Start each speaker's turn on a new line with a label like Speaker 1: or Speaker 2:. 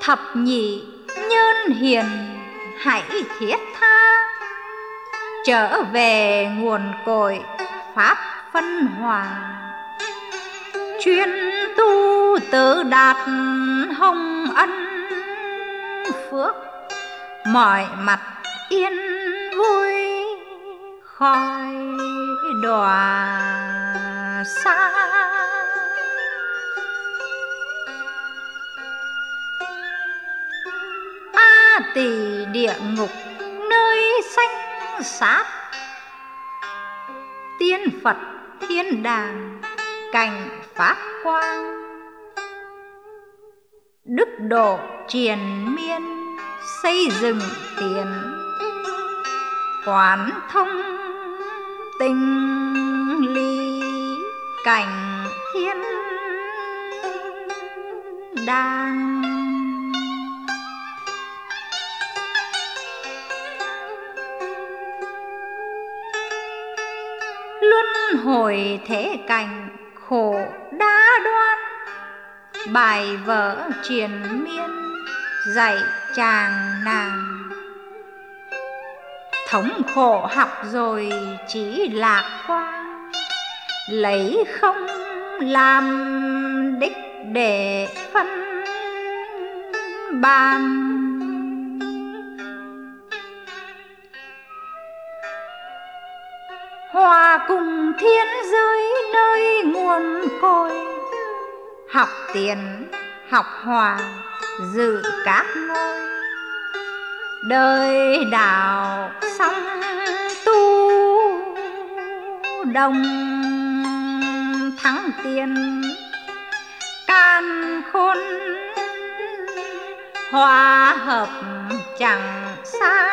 Speaker 1: thập nhị nhân hiền hãy thiết tha, trở về nguồn cội pháp phân hòa. Chuyên tu tự đạt hồng ân phước, mọi mặt yên vui khỏi đọa xa. A Tỳ địa ngục nơi sanh sát, tiên Phật thiên đàng cảnh pháp quang. Đức độ triền miên xây dựng tiến, quán thông tình lý cảnh thiên đàng. Luân hồi thế cảnh khổ đa đoan, bài vở triền miên dạy chàng nàng. Thống khổ học rồi chỉ lạc quan, lấy không làm đích để phân ban. Hòa cùng thiên giới nơi nguồn cội, học tiền học hòa dự các ngôi. Đời đạo xong tu đồng thắng tiền, can khôn hòa hợp chẳng xa.